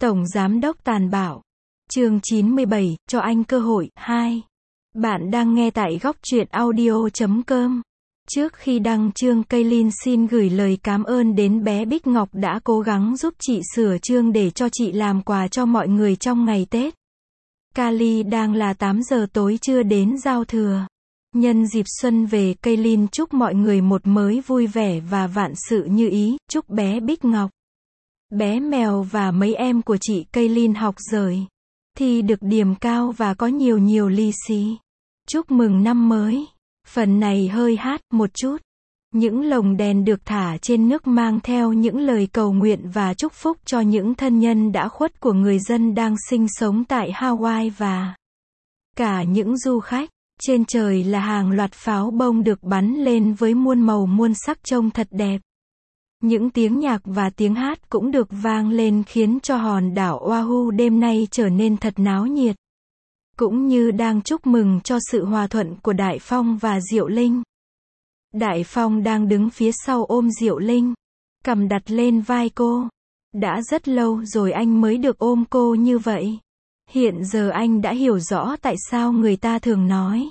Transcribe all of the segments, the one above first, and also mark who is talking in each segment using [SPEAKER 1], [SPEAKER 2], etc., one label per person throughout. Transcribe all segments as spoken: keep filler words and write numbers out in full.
[SPEAKER 1] Tổng Giám đốc tàn bạo. Chương chín mươi bảy, cho anh cơ hội. hai. Bạn đang nghe tại góc truyện audio chấm com. Trước khi đăng chương, Kaylin xin gửi lời cảm ơn đến bé Bích Ngọc đã cố gắng giúp chị sửa chương để cho chị làm quà cho mọi người trong ngày Tết. Kali đang là tám giờ tối chưa đến giao thừa. Nhân dịp xuân về, Kaylin chúc mọi người một mới vui vẻ và vạn sự như ý, chúc bé Bích Ngọc, bé Mèo và mấy em của chị Kaylin học giỏi, thi được điểm cao và có nhiều nhiều lì xì. Chúc mừng năm mới. Phần này hơi hát một chút. Những lồng đèn được thả trên nước mang theo những lời cầu nguyện và chúc phúc cho những thân nhân đã khuất của người dân đang sinh sống tại Hawaii và cả những du khách. Trên trời là hàng loạt pháo bông được bắn lên với muôn màu muôn sắc trông thật đẹp. Những tiếng nhạc và tiếng hát cũng được vang lên khiến cho hòn đảo Oahu đêm nay trở nên thật náo nhiệt. Cũng như đang chúc mừng cho sự hòa thuận của Đại Phong và Diệu Linh. Đại Phong đang đứng phía sau ôm Diệu Linh, cầm đặt lên vai cô. Đã rất lâu rồi anh mới được ôm cô như vậy. Hiện giờ anh đã hiểu rõ tại sao người ta thường nói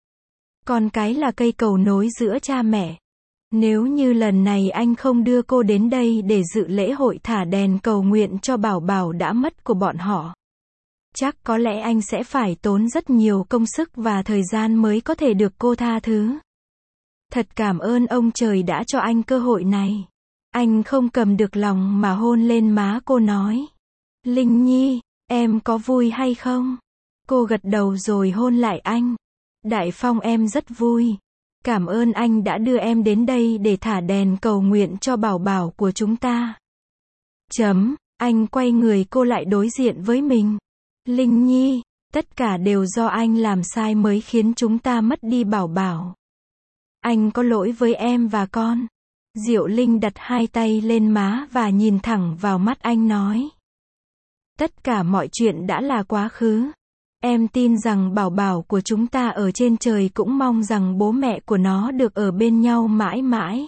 [SPEAKER 1] con cái là cây cầu nối giữa cha mẹ. Nếu như lần này anh không đưa cô đến đây để dự lễ hội thả đèn cầu nguyện cho bảo bảo đã mất của bọn họ, chắc có lẽ anh sẽ phải tốn rất nhiều công sức và thời gian mới có thể được cô tha thứ. Thật cảm ơn ông trời đã cho anh cơ hội này. Anh không cầm được lòng mà hôn lên má cô nói. Linh Nhi, em có vui hay không? Cô gật đầu rồi hôn lại anh. Đại Phong, em rất vui. Cảm ơn anh đã đưa em đến đây để thả đèn cầu nguyện cho bảo bảo của chúng ta. Chấm, anh quay người cô lại đối diện với mình. Linh Nhi, tất cả đều do anh làm sai mới khiến chúng ta mất đi bảo bảo. Anh có lỗi với em và con. Diệu Linh đặt hai tay lên má và nhìn thẳng vào mắt anh nói. Tất cả mọi chuyện đã là quá khứ. Em tin rằng bảo bảo của chúng ta ở trên trời cũng mong rằng bố mẹ của nó được ở bên nhau mãi mãi.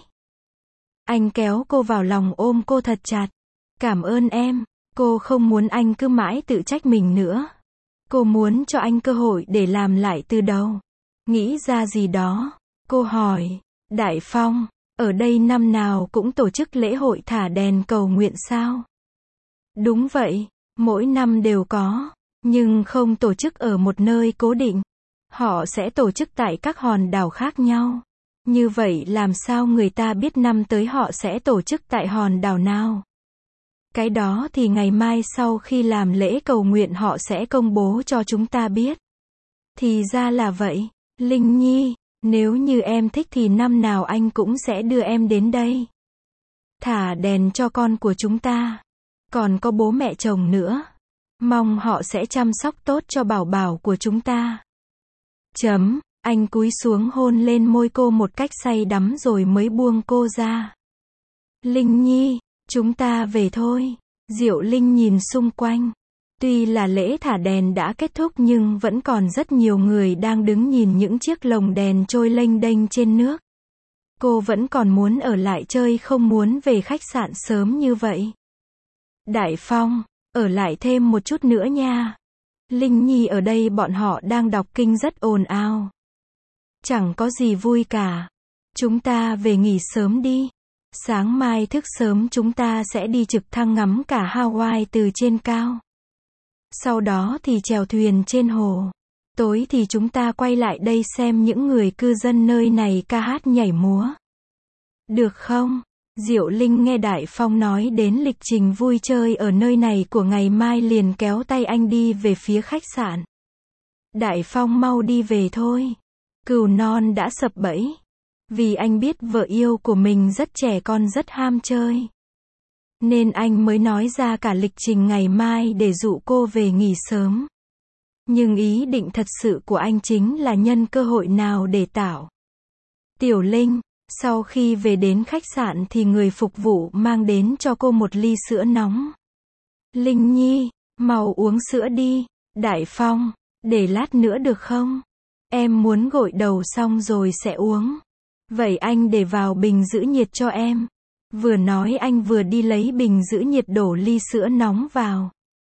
[SPEAKER 1] Anh kéo cô vào lòng ôm cô thật chặt. Cảm ơn em. Cô không muốn anh cứ mãi tự trách mình nữa. Cô muốn cho anh cơ hội để làm lại từ đầu. Nghĩ ra gì đó. Cô hỏi. Đại Phong, ở đây năm nào cũng tổ chức lễ hội thả đèn cầu nguyện sao? Đúng vậy, mỗi năm đều có. Nhưng không tổ chức ở một nơi cố định. Họ sẽ tổ chức tại các hòn đảo khác nhau. Như vậy làm sao người ta biết năm tới họ sẽ tổ chức tại hòn đảo nào? Cái đó thì ngày mai sau khi làm lễ cầu nguyện họ sẽ công bố cho chúng ta biết. Thì ra là vậy. Linh Nhi, nếu như em thích thì năm nào anh cũng sẽ đưa em đến đây. Thả đèn cho con của chúng ta. Còn có bố mẹ chồng nữa. Mong họ sẽ chăm sóc tốt cho bảo bảo của chúng ta. Chấm, anh cúi xuống hôn lên môi cô một cách say đắm rồi mới buông cô ra. Linh Nhi, chúng ta về thôi. Diệu Linh nhìn xung quanh. Tuy là lễ thả đèn đã kết thúc nhưng vẫn còn rất nhiều người đang đứng nhìn những chiếc lồng đèn trôi lênh đênh trên nước. Cô vẫn còn muốn ở lại chơi, không muốn về khách sạn sớm như vậy. Đại Phong, ở lại thêm một chút nữa nha. Linh Nhi, ở đây bọn họ đang đọc kinh rất ồn ào. Chẳng có gì vui cả. Chúng ta về nghỉ sớm đi. Sáng mai thức sớm chúng ta sẽ đi trực thăng ngắm cả Hawaii từ trên cao. Sau đó thì chèo thuyền trên hồ. Tối thì chúng ta quay lại đây xem những người cư dân nơi này ca hát nhảy múa. Được không? Diệu Linh nghe Đại Phong nói đến lịch trình vui chơi ở nơi này của ngày mai liền kéo tay anh đi về phía khách sạn. Đại Phong, mau đi về thôi. Cừu non đã sập bẫy. Vì anh biết vợ yêu của mình rất trẻ con, rất ham chơi. Nên anh mới nói ra cả lịch trình ngày mai để dụ cô về nghỉ sớm. Nhưng ý định thật sự của anh chính là nhân cơ hội nào để tạo. Tiểu Linh, sau khi về đến khách sạn thì người phục vụ mang đến cho cô một ly sữa nóng. Linh Nhi, mau uống sữa đi. Đại Phong, để lát nữa được không? Em muốn gội đầu xong rồi sẽ uống. Vậy anh để vào bình giữ nhiệt cho em. Vừa nói anh vừa đi lấy bình giữ nhiệt đổ ly sữa nóng vào.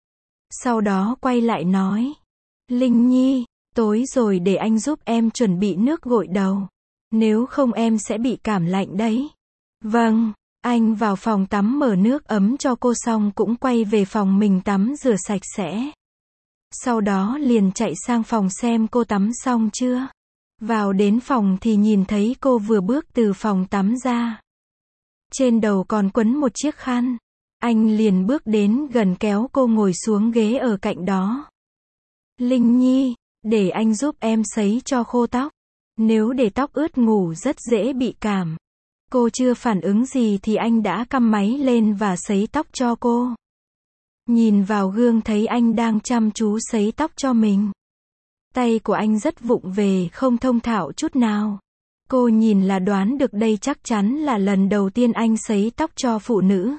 [SPEAKER 1] Sau đó quay lại nói. Linh Nhi, tối rồi để anh giúp em chuẩn bị nước gội đầu. Nếu không em sẽ bị cảm lạnh đấy. Vâng, anh vào phòng tắm mở nước ấm cho cô xong cũng quay về phòng mình tắm rửa sạch sẽ. Sau đó liền chạy sang phòng xem cô tắm xong chưa. Vào đến phòng thì nhìn thấy cô vừa bước từ phòng tắm ra. Trên đầu còn quấn một chiếc khăn. Anh liền bước đến gần kéo cô ngồi xuống ghế ở cạnh đó. Linh Nhi, để anh giúp em sấy cho khô tóc. Nếu để tóc ướt ngủ rất dễ bị cảm. Cô chưa phản ứng gì thì anh đã cắm máy lên và sấy tóc cho cô. Nhìn vào gương thấy anh đang chăm chú sấy tóc cho mình. Tay của anh rất vụng về, không thông thạo chút nào. Cô nhìn là đoán được đây chắc chắn là lần đầu tiên anh sấy tóc cho phụ nữ.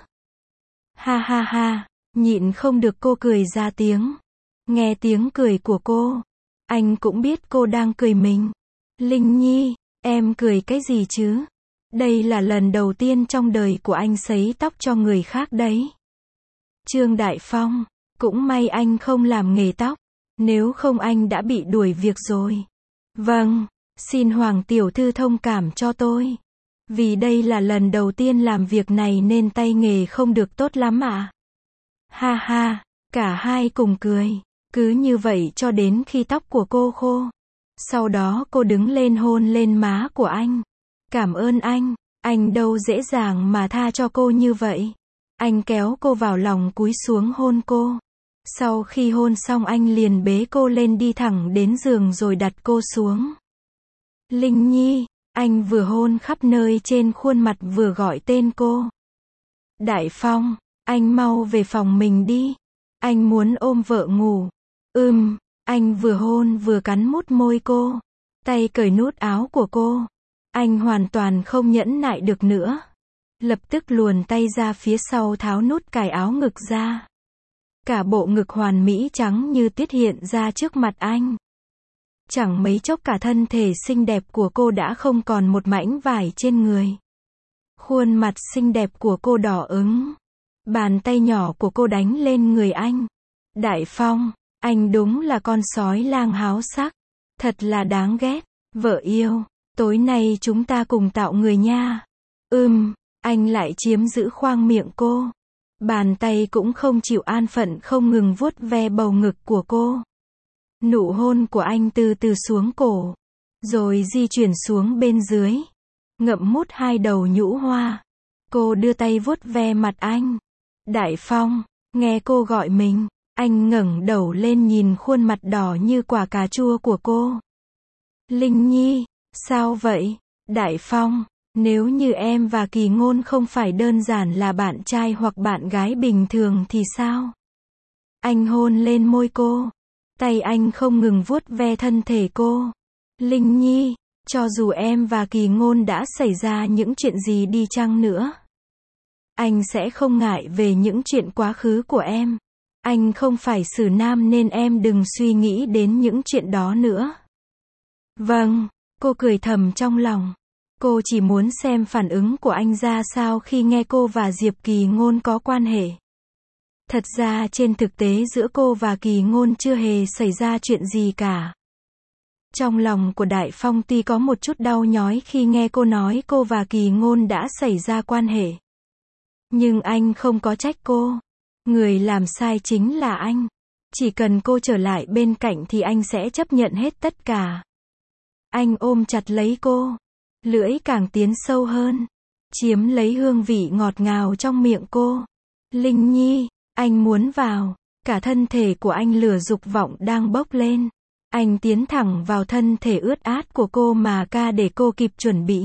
[SPEAKER 1] Ha ha ha, nhịn không được cô cười ra tiếng. Nghe tiếng cười của cô, anh cũng biết cô đang cười mình. Linh Nhi, em cười cái gì chứ? Đây là lần đầu tiên trong đời của anh sấy tóc cho người khác đấy. Trương Đại Phong, cũng may anh không làm nghề tóc, nếu không anh đã bị đuổi việc rồi. Vâng, xin Hoàng tiểu thư thông cảm cho tôi. Vì đây là lần đầu tiên làm việc này nên tay nghề không được tốt lắm ạ. À? Ha ha, cả hai cùng cười. Cứ như vậy cho đến khi tóc của cô khô. Sau đó cô đứng lên hôn lên má của anh. Cảm ơn anh, anh đâu dễ dàng mà tha cho cô như vậy. Anh kéo cô vào lòng cúi xuống hôn cô. Sau khi hôn xong anh liền bế cô lên đi thẳng đến giường rồi đặt cô xuống. Linh Nhi, anh vừa hôn khắp nơi trên khuôn mặt vừa gọi tên cô. Đại Phong, anh mau về phòng mình đi. Anh muốn ôm vợ ngủ. Ừm, anh vừa hôn vừa cắn mút môi cô. Tay cởi nút áo của cô. Anh hoàn toàn không nhẫn nại được nữa. Lập tức luồn tay ra phía sau tháo nút cài áo ngực ra. Cả bộ ngực hoàn mỹ trắng như tuyết hiện ra trước mặt anh. Chẳng mấy chốc cả thân thể xinh đẹp của cô đã không còn một mảnh vải trên người. Khuôn mặt xinh đẹp của cô đỏ ửng. Bàn tay nhỏ của cô đánh lên người anh. Đại Phong, anh đúng là con sói lang háo sắc. Thật là đáng ghét. Vợ yêu, tối nay chúng ta cùng tạo người nha. Ừm, anh lại chiếm giữ khoang miệng cô. Bàn tay cũng không chịu an phận không ngừng vuốt ve bầu ngực của cô. Nụ hôn của anh từ từ xuống cổ. Rồi di chuyển xuống bên dưới. Ngậm mút hai đầu nhũ hoa. Cô đưa tay vuốt ve mặt anh. Đại Phong, nghe cô gọi mình. Anh ngẩng đầu lên nhìn khuôn mặt đỏ như quả cà chua của cô. Linh Nhi, sao vậy? Đại Phong, nếu như em và Kỳ Ngôn không phải đơn giản là bạn trai hoặc bạn gái bình thường thì sao? Anh hôn lên môi cô. Tay anh không ngừng vuốt ve thân thể cô. Linh Nhi, cho dù em và Kỳ Ngôn đã xảy ra những chuyện gì đi chăng nữa, anh sẽ không ngại về những chuyện quá khứ của em. Anh không phải xử nam nên em đừng suy nghĩ đến những chuyện đó nữa. Vâng, cô cười thầm trong lòng. Cô chỉ muốn xem phản ứng của anh ra sao khi nghe cô và Diệp Kỳ Ngôn có quan hệ. Thật ra trên thực tế giữa cô và Kỳ Ngôn chưa hề xảy ra chuyện gì cả. Trong lòng của Đại Phong tuy có một chút đau nhói khi nghe cô nói cô và Kỳ Ngôn đã xảy ra quan hệ. Nhưng anh không có trách cô. Người làm sai chính là anh. Chỉ cần cô trở lại bên cạnh thì anh sẽ chấp nhận hết tất cả. Anh ôm chặt lấy cô. Lưỡi càng tiến sâu hơn. Chiếm lấy hương vị ngọt ngào trong miệng cô. Linh Nhi, anh muốn vào. Cả thân thể của anh lửa dục vọng đang bốc lên. Anh tiến thẳng vào thân thể ướt át của cô mà ca để cô kịp chuẩn bị.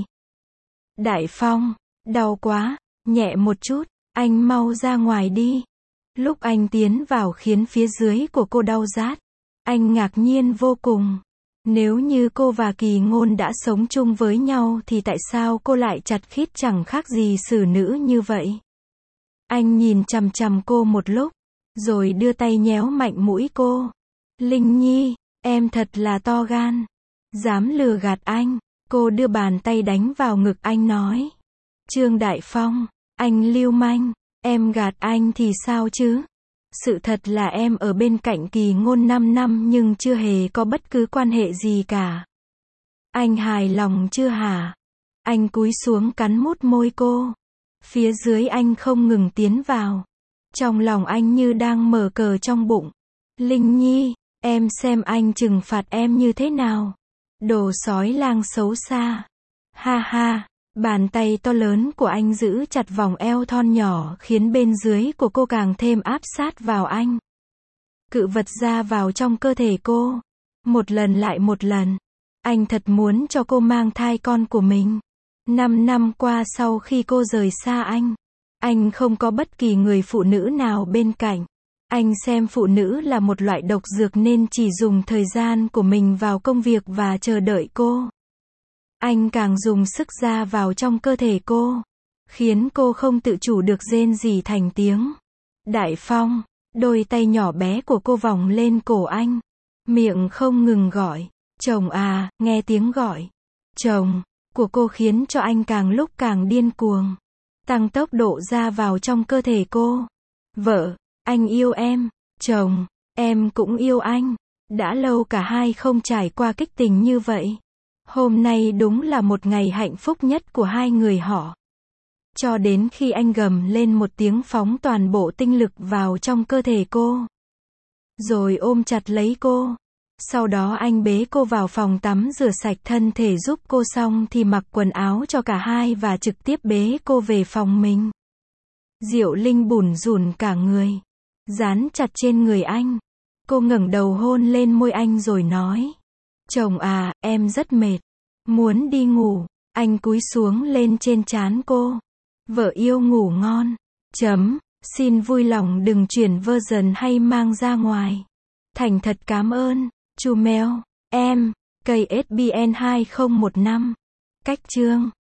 [SPEAKER 1] Đại Phong, đau quá, nhẹ một chút, anh mau ra ngoài đi. Lúc anh tiến vào khiến phía dưới của cô đau rát. Anh ngạc nhiên vô cùng. Nếu như cô và Kỳ Ngôn đã sống chung với nhau thì tại sao cô lại chặt khít chẳng khác gì xử nữ như vậy? Anh nhìn chằm chằm cô một lúc, rồi đưa tay nhéo mạnh mũi cô. Linh Nhi, em thật là to gan. Dám lừa gạt anh. Cô đưa bàn tay đánh vào ngực anh nói. Trương Đại Phong, anh lưu manh, em gạt anh thì sao chứ? Sự thật là em ở bên cạnh Kỳ Ngôn năm năm nhưng chưa hề có bất cứ quan hệ gì cả. Anh hài lòng chưa hả? Anh cúi xuống cắn mút môi cô. Phía dưới anh không ngừng tiến vào. Trong lòng anh như đang mở cờ trong bụng. Linh Nhi, em xem anh trừng phạt em như thế nào. Đồ sói lang xấu xa. Ha ha, bàn tay to lớn của anh giữ chặt vòng eo thon nhỏ khiến bên dưới của cô càng thêm áp sát vào anh. Cự vật ra vào trong cơ thể cô. Một lần lại một lần. Anh thật muốn cho cô mang thai con của mình. Năm năm qua sau khi cô rời xa anh, anh không có bất kỳ người phụ nữ nào bên cạnh. Anh xem phụ nữ là một loại độc dược nên chỉ dùng thời gian của mình vào công việc và chờ đợi cô. Anh càng dùng sức ra vào trong cơ thể cô, khiến cô không tự chủ được rên rỉ thành tiếng. Đại Phong, đôi tay nhỏ bé của cô vòng lên cổ anh, miệng không ngừng gọi, chồng à, nghe tiếng gọi, chồng, của cô khiến cho anh càng lúc càng điên cuồng, tăng tốc độ ra vào trong cơ thể cô. Vợ, anh yêu em, chồng, em cũng yêu anh. Đã lâu cả hai không trải qua kích tình như vậy. Hôm nay đúng là một ngày hạnh phúc nhất của hai người họ. Cho đến khi anh gầm lên một tiếng phóng toàn bộ tinh lực vào trong cơ thể cô. Rồi ôm chặt lấy cô. Sau đó anh bế cô vào phòng tắm rửa sạch thân thể giúp cô xong thì mặc quần áo cho cả hai và trực tiếp bế cô về phòng mình. Diệu Linh bủn rủn cả người, dán chặt trên người anh. Cô ngẩng đầu hôn lên môi anh rồi nói. Chồng à, em rất mệt. Muốn đi ngủ. Anh cúi xuống lên trên trán cô. Vợ yêu ngủ ngon. Chấm. Xin vui lòng đừng chuyển version hay mang ra ngoài. Thành thật cảm ơn. Chu Mèo. Em. Cây ét bê en hai không một năm. Cách chương.